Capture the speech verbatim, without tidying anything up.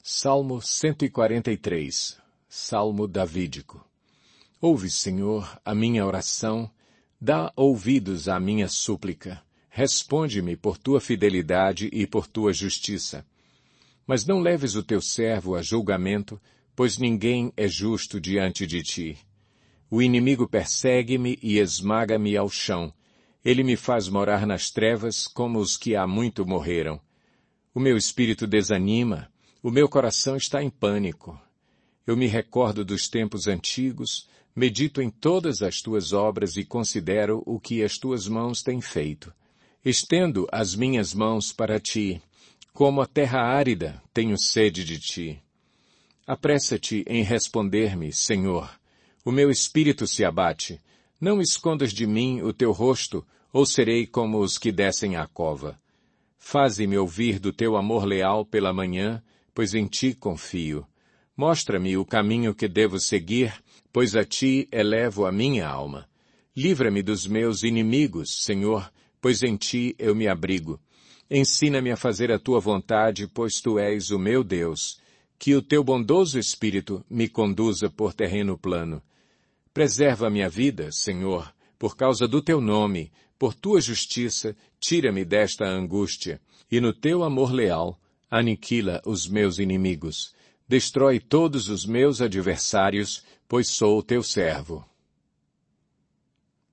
Salmo cento e quarenta e três, Salmo davídico. Ouve, Senhor, a minha oração, dá ouvidos à minha súplica. Responde-me por tua fidelidade e por tua justiça. Mas não leves o teu servo a julgamento, pois ninguém é justo diante de ti. O inimigo persegue-me e esmaga-me ao chão. Ele me faz morar nas trevas como os que há muito morreram. O meu espírito desanima, o meu coração está em pânico. Eu me recordo dos tempos antigos, medito em todas as tuas obras e considero o que as tuas mãos têm feito. Estendo as minhas mãos para ti, como a terra árida, tenho sede de ti. Apressa-te em responder-me, Senhor. O meu espírito se abate. Não escondas de mim o teu rosto, ou serei como os que descem à cova. Faze-me ouvir do teu amor leal pela manhã, pois em ti confio. Mostra-me o caminho que devo seguir, pois a ti elevo a minha alma. Livra-me dos meus inimigos, Senhor, pois em ti eu me abrigo. Ensina-me a fazer a tua vontade, pois tu és o meu Deus. Que o teu bondoso Espírito me conduza por terreno plano. Preserva a minha vida, Senhor, por causa do teu nome, por tua justiça, tira-me desta angústia, e no teu amor leal, aniquila os meus inimigos. Destrói todos os meus adversários, pois sou teu servo.